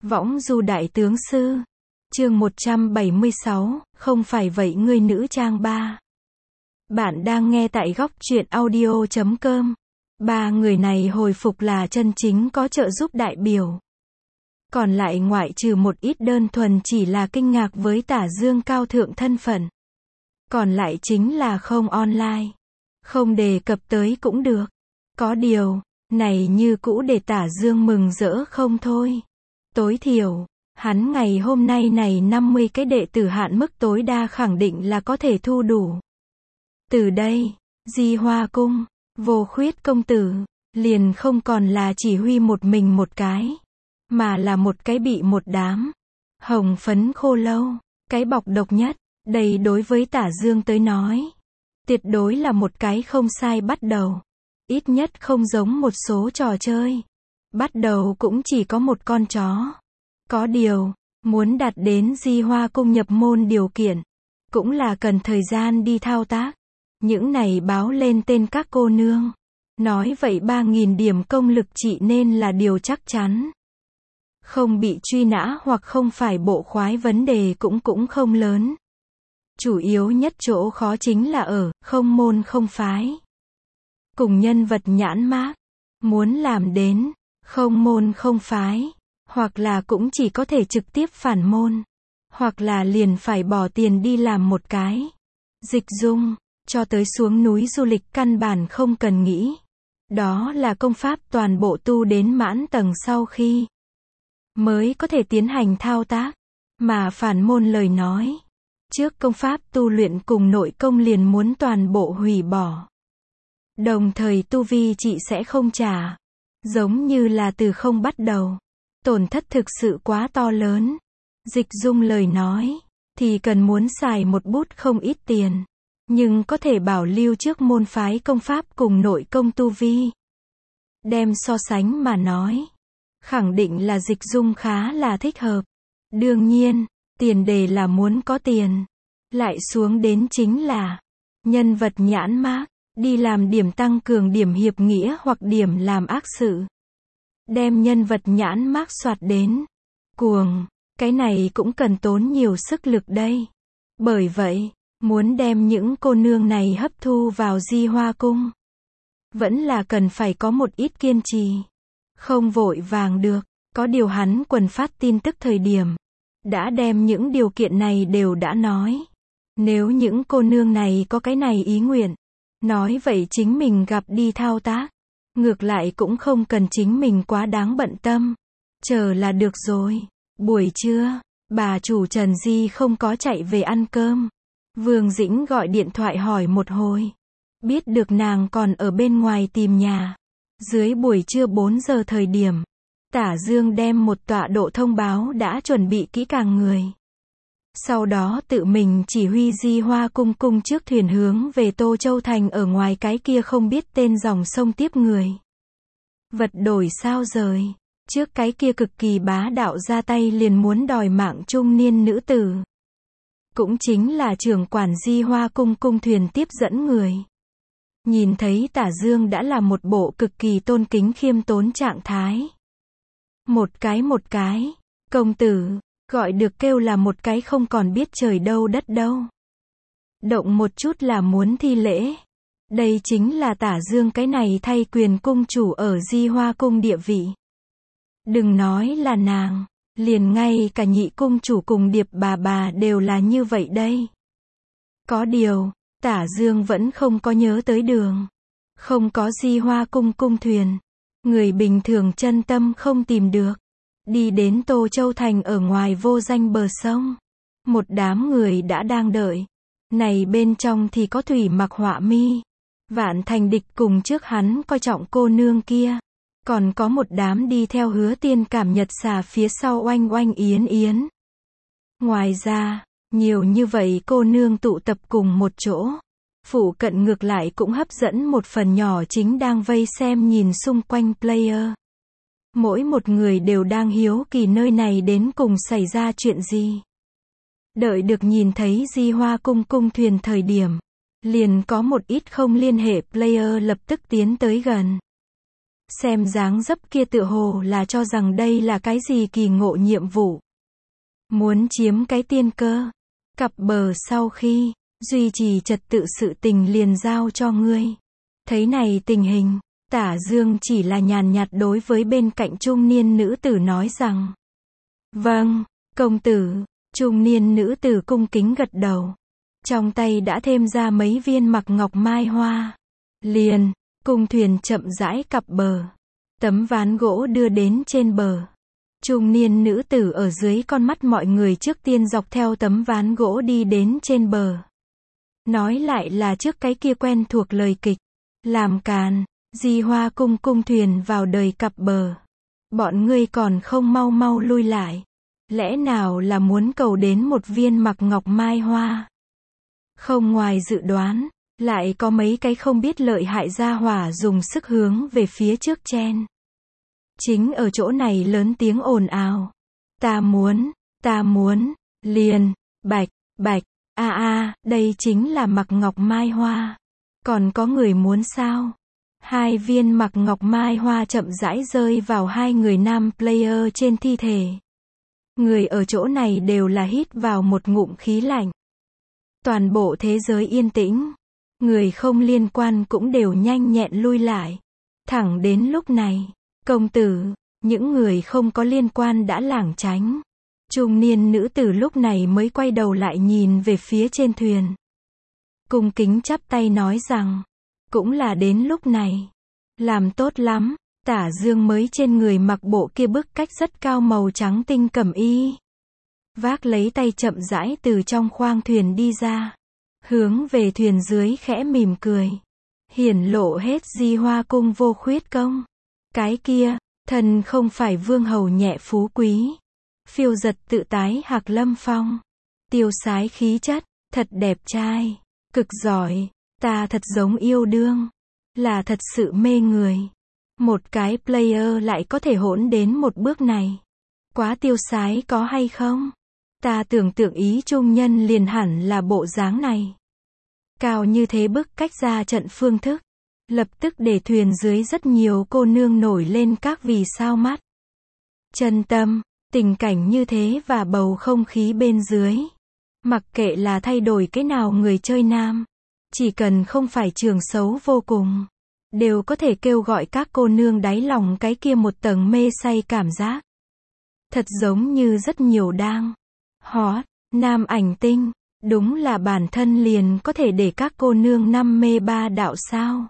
Võng du đại tướng sư. Chương 176, không phải vậy ngươi nữ trang 3. Bạn đang nghe tại góc truyện audio.com. Ba người này hồi phục là chân chính có trợ giúp đại biểu. Còn lại ngoại trừ một ít đơn thuần chỉ là kinh ngạc với Tả Dương cao thượng thân phận. Còn lại chính là không online. Không đề cập tới cũng được. Có điều, này như cũ để Tả Dương mừng rỡ không thôi. Tối thiểu, hắn ngày hôm nay này 50 cái đệ tử hạn mức tối đa khẳng định là có thể thu đủ. Từ đây, Di Hoa Cung, Vô Khuyết công tử, liền không còn là chỉ huy một mình một cái, mà là một cái bị một đám hồng phấn khô lâu, cái bọc độc nhất. Đây đối với Tả Dương tới nói, tuyệt đối là một cái không sai bắt đầu. Ít nhất không giống một số trò chơi. Bắt đầu cũng chỉ có một con chó. Có điều, muốn đạt đến Di Hoa Cung nhập môn điều kiện, cũng là cần thời gian đi thao tác. Những này báo lên tên các cô nương. Nói vậy 3.000 điểm công lực trị nên là điều chắc chắn. Không bị truy nã hoặc không phải bộ khoái vấn đề cũng không lớn. Chủ yếu nhất chỗ khó chính là ở, không môn không phái. Cùng nhân vật nhãn mác, muốn làm đến, không môn không phái, hoặc là cũng chỉ có thể trực tiếp phản môn, hoặc là liền phải bỏ tiền đi làm một cái dịch dung, cho tới xuống núi du lịch căn bản không cần nghĩ. Đó là công pháp toàn bộ tu đến mãn tầng sau khi mới có thể tiến hành thao tác, mà phản môn lời nói. Trước công pháp tu luyện cùng nội công liền muốn toàn bộ hủy bỏ. Đồng thời tu vi chị sẽ không trả. Giống như là từ không bắt đầu. Tổn thất thực sự quá to lớn. Dịch dung lời nói, thì cần muốn xài một bút không ít tiền. Nhưng có thể bảo lưu trước môn phái công pháp cùng nội công tu vi. Đem so sánh mà nói, khẳng định là dịch dung khá là thích hợp. Đương nhiên, tiền đề là muốn có tiền. Lại xuống đến chính là nhân vật nhãn mác, đi làm điểm tăng cường điểm hiệp nghĩa hoặc điểm làm ác sự. Đem nhân vật nhãn mác soạt đến cuồng, cái này cũng cần tốn nhiều sức lực đây. Bởi vậy, muốn đem những cô nương này hấp thu vào Di Hoa Cung, vẫn là cần phải có một ít kiên trì. Không vội vàng được, có điều hắn quần phát tin tức thời điểm, đã đem những điều kiện này đều đã nói. Nếu những cô nương này có cái này ý nguyện, nói vậy chính mình gặp đi thao tác. Ngược lại cũng không cần chính mình quá đáng bận tâm. Chờ là được rồi. Buổi trưa, bà chủ Trần Di không có chạy về ăn cơm. Vương Dĩnh gọi điện thoại hỏi một hồi. Biết được nàng còn ở bên ngoài tìm nhà. Dưới buổi trưa 4 giờ thời điểm, Tả Dương đem một tọa độ thông báo đã chuẩn bị kỹ càng người. Sau đó tự mình chỉ huy Di Hoa Cung cung trước thuyền hướng về Tô Châu Thành ở ngoài cái kia không biết tên dòng sông tiếp người. Vật đổi sao rời. Trước cái kia cực kỳ bá đạo ra tay liền muốn đòi mạng trung niên nữ tử. Cũng chính là trưởng quản Di Hoa Cung cung thuyền tiếp dẫn người. Nhìn thấy Tả Dương đã là một bộ cực kỳ tôn kính khiêm tốn trạng thái. Một cái, công tử. Gọi được kêu là một cái không còn biết trời đâu đất đâu. Động một chút là muốn thi lễ. Đây chính là Tả Dương cái này thay quyền cung chủ ở Di Hoa Cung địa vị. Đừng nói là nàng, liền ngay cả nhị cung chủ cùng Điệp bà đều là như vậy đây. Có điều, Tả Dương vẫn không có nhớ tới đường. Không có Di Hoa Cung cung thuyền. Người bình thường chân tâm không tìm được. Đi đến Tô Châu Thành ở ngoài vô danh bờ sông. Một đám người đã đang đợi. Này bên trong thì có Thủy Mặc Họa Mi, Vạn Thành Địch cùng trước hắn coi trọng cô nương kia. Còn có một đám đi theo Hứa Tiên Cảm Nhật xà phía sau Oanh Oanh Yến Yến. Ngoài ra, nhiều như vậy cô nương tụ tập cùng một chỗ. Phụ cận ngược lại cũng hấp dẫn một phần nhỏ chính đang vây xem nhìn xung quanh player. Mỗi một người đều đang hiếu kỳ nơi này đến cùng xảy ra chuyện gì. Đợi được nhìn thấy Di Hoa Cung cung thuyền thời điểm, liền có một ít không liên hệ player lập tức tiến tới gần. Xem dáng dấp kia tựa hồ là cho rằng đây là cái gì kỳ ngộ nhiệm vụ. Muốn chiếm cái tiên cơ. Cặp bờ sau khi duy trì trật tự sự tình liền giao cho ngươi. Thấy này tình hình, Tả Dương chỉ là nhàn nhạt đối với bên cạnh trung niên nữ tử nói rằng. Vâng, công tử. Trung niên nữ tử cung kính gật đầu. Trong tay đã thêm ra mấy viên mặc ngọc mai hoa. Liền, cung thuyền chậm rãi cập bờ. Tấm ván gỗ đưa đến trên bờ. Trung niên nữ tử ở dưới con mắt mọi người trước tiên dọc theo tấm ván gỗ đi đến trên bờ. Nói lại là trước cái kia quen thuộc lời kịch. Làm càn, Di Hoa cung cung thuyền vào đời cập bờ. Bọn ngươi còn không mau mau lui lại. Lẽ nào là muốn cầu đến một viên mặc ngọc mai hoa? Không ngoài dự đoán, lại có mấy cái không biết lợi hại gia hỏa dùng sức hướng về phía trước chen. Chính ở chỗ này lớn tiếng ồn ào. Ta muốn, liền, bạch, đây chính là mặc ngọc mai hoa. Còn có người muốn sao? Hai viên mặc ngọc mai hoa chậm rãi rơi vào hai người nam player trên thi thể. Người ở chỗ này đều là hít vào một ngụm khí lạnh. Toàn bộ thế giới yên tĩnh. Người không liên quan cũng đều nhanh nhẹn lui lại. Thẳng đến lúc này, công tử, những người không có liên quan đã lảng tránh. Trung niên nữ tử lúc này mới quay đầu lại nhìn về phía trên thuyền. Cung kính chắp tay nói rằng, cũng là đến lúc này. Làm tốt lắm. Tả Dương mới trên người mặc bộ kia bức cách rất cao màu trắng tinh cẩm y. Vác lấy tay chậm rãi từ trong khoang thuyền đi ra. Hướng về thuyền dưới khẽ mỉm cười. Hiển lộ hết Di Hoa cung vô khuyết công. Cái kia, thần không phải vương hầu nhẹ phú quý. Phiêu giật tự tái hạc lâm phong. Tiêu sái khí chất, thật đẹp trai, cực giỏi, ta thật giống yêu đương. Là thật sự mê người. Một cái player lại có thể hỗn đến một bước này. Quá tiêu sái có hay không? Ta tưởng tượng ý trung nhân liền hẳn là bộ dáng này. Cao như thế bức cách ra trận phương thức. Lập tức để thuyền dưới rất nhiều cô nương nổi lên các vì sao mắt. Chân tâm, tình cảnh như thế và bầu không khí bên dưới. Mặc kệ là thay đổi cái nào người chơi nam. Chỉ cần không phải trường xấu vô cùng. Đều có thể kêu gọi các cô nương đáy lòng cái kia một tầng mê say cảm giác. Thật giống như rất nhiều đang hot, nam ảnh tinh, đúng là bản thân liền có thể để các cô nương năm mê ba đạo sao.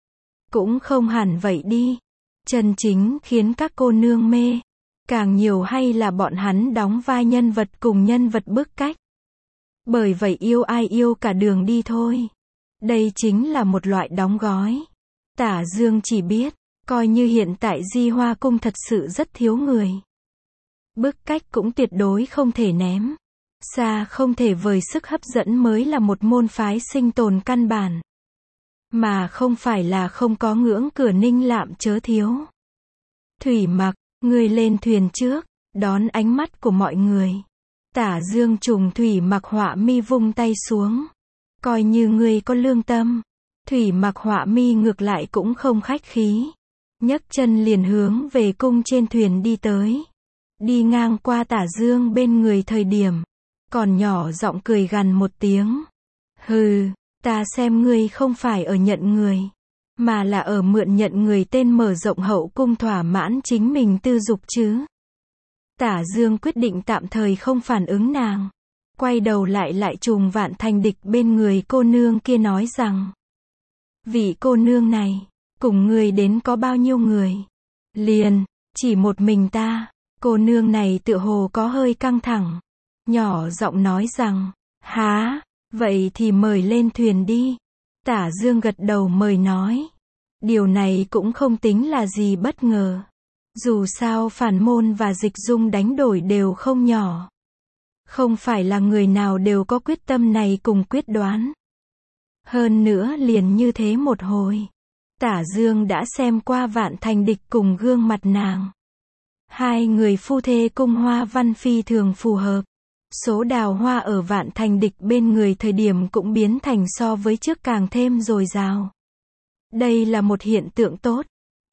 Cũng không hẳn vậy đi. Chân chính khiến các cô nương mê, càng nhiều hay là bọn hắn đóng vai nhân vật cùng nhân vật bức cách. Bởi vậy yêu ai yêu cả đường đi thôi. Đây chính là một loại đóng gói. Tả Dương chỉ biết, coi như hiện tại Di Hoa cung thật sự rất thiếu người. Bức cách cũng tuyệt đối không thể ném. Xa không thể vời sức hấp dẫn mới là một môn phái sinh tồn căn bản. Mà không phải là không có ngưỡng cửa Ninh Lạm chớ thiếu. Thủy Mặc, ngươi lên thuyền trước, đón ánh mắt của mọi người. Tả Dương trùng Thủy Mặc họa mi vung tay xuống. Coi như ngươi có lương tâm. Thủy Mặc họa mi ngược lại cũng không khách khí. Nhấc chân liền hướng về cung trên thuyền đi tới. Đi ngang qua Tả Dương bên người thời điểm. Còn nhỏ giọng cười gằn một tiếng. Hừ, ta xem ngươi không phải ở nhận người. Mà là ở mượn nhận người tên mở rộng hậu cung thỏa mãn chính mình tư dục chứ. Tả Dương quyết định tạm thời không phản ứng nàng. Quay đầu lại trùng Vạn Thành Địch bên người cô nương kia nói rằng. Vị cô nương này, cùng người đến có bao nhiêu người? Liền, chỉ một mình ta. Cô nương này tựa hồ có hơi căng thẳng. Nhỏ giọng nói rằng, há, vậy thì mời lên thuyền đi. Tả Dương gật đầu mời nói. Điều này cũng không tính là gì bất ngờ. Dù sao Phản Môn và Dịch Dung đánh đổi đều không nhỏ. Không phải là người nào đều có quyết tâm này cùng quyết đoán. Hơn nữa liền như thế một hồi. Tả Dương đã xem qua Vạn Thành Địch cùng gương mặt nàng. Hai người phu thê cung hoa văn phi thường phù hợp. Số đào hoa ở Vạn Thành Địch bên người thời điểm cũng biến thành so với trước càng thêm dồi dào. Đây là một hiện tượng tốt.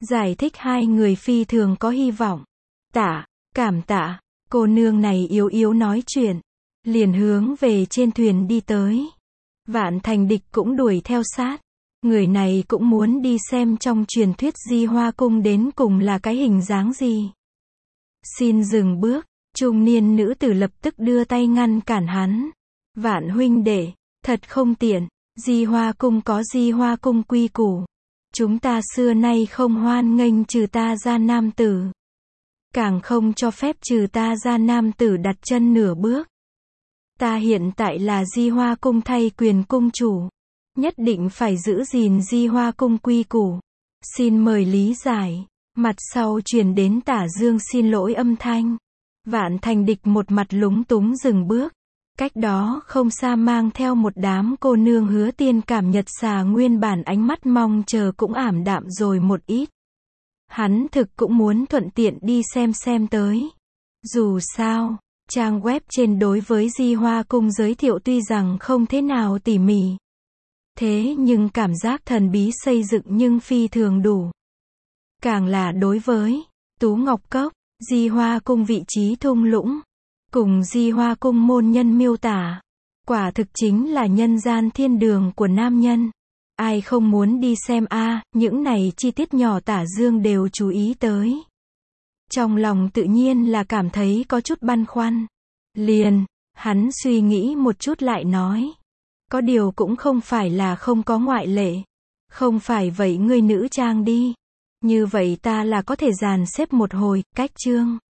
Giải thích hai người phi thường có hy vọng. Cảm tạ, cô nương này yếu yếu nói chuyện. Liền hướng về trên thuyền đi tới. Vạn Thành Địch cũng đuổi theo sát. Người này cũng muốn đi xem trong truyền thuyết Di Hoa Cung đến cùng là cái hình dáng gì. Xin dừng bước, trung niên nữ tử lập tức đưa tay ngăn cản hắn. Vạn huynh đệ, thật không tiện, Di Hoa Cung có Di Hoa Cung quy củ. Chúng ta xưa nay không hoan nghênh trừ ta ra nam tử. Càng không cho phép trừ ta ra nam tử đặt chân nửa bước. Ta hiện tại là Di Hoa Cung thay quyền cung chủ. Nhất định phải giữ gìn Di Hoa Cung quy củ. Xin mời lý giải. Mặt sau truyền đến Tả Dương xin lỗi âm thanh. Vạn Thành Địch một mặt lúng túng dừng bước. Cách đó không xa mang theo một đám cô nương Hứa Tiên cảm Nhật Xà nguyên bản ánh mắt mong chờ cũng ảm đạm rồi một ít. Hắn thực cũng muốn thuận tiện đi xem tới. Dù sao, trang web trên đối với Di Hoa Cung giới thiệu tuy rằng không thế nào tỉ mỉ. Thế nhưng cảm giác thần bí xây dựng nhưng phi thường đủ. Càng là đối với Tú Ngọc Cốc, Di Hoa Cung vị trí thung lũng, cùng Di Hoa Cung môn nhân miêu tả. Quả thực chính là nhân gian thiên đường của nam nhân. Ai không muốn đi xem những này chi tiết nhỏ Tả Dương đều chú ý tới. Trong lòng tự nhiên là cảm thấy có chút băn khoăn. Liền, hắn suy nghĩ một chút lại nói. Có điều cũng không phải là không có ngoại lệ. Không phải vậy ngươi nữ trang đi. Như vậy ta là có thể dàn xếp một hồi, cách chương.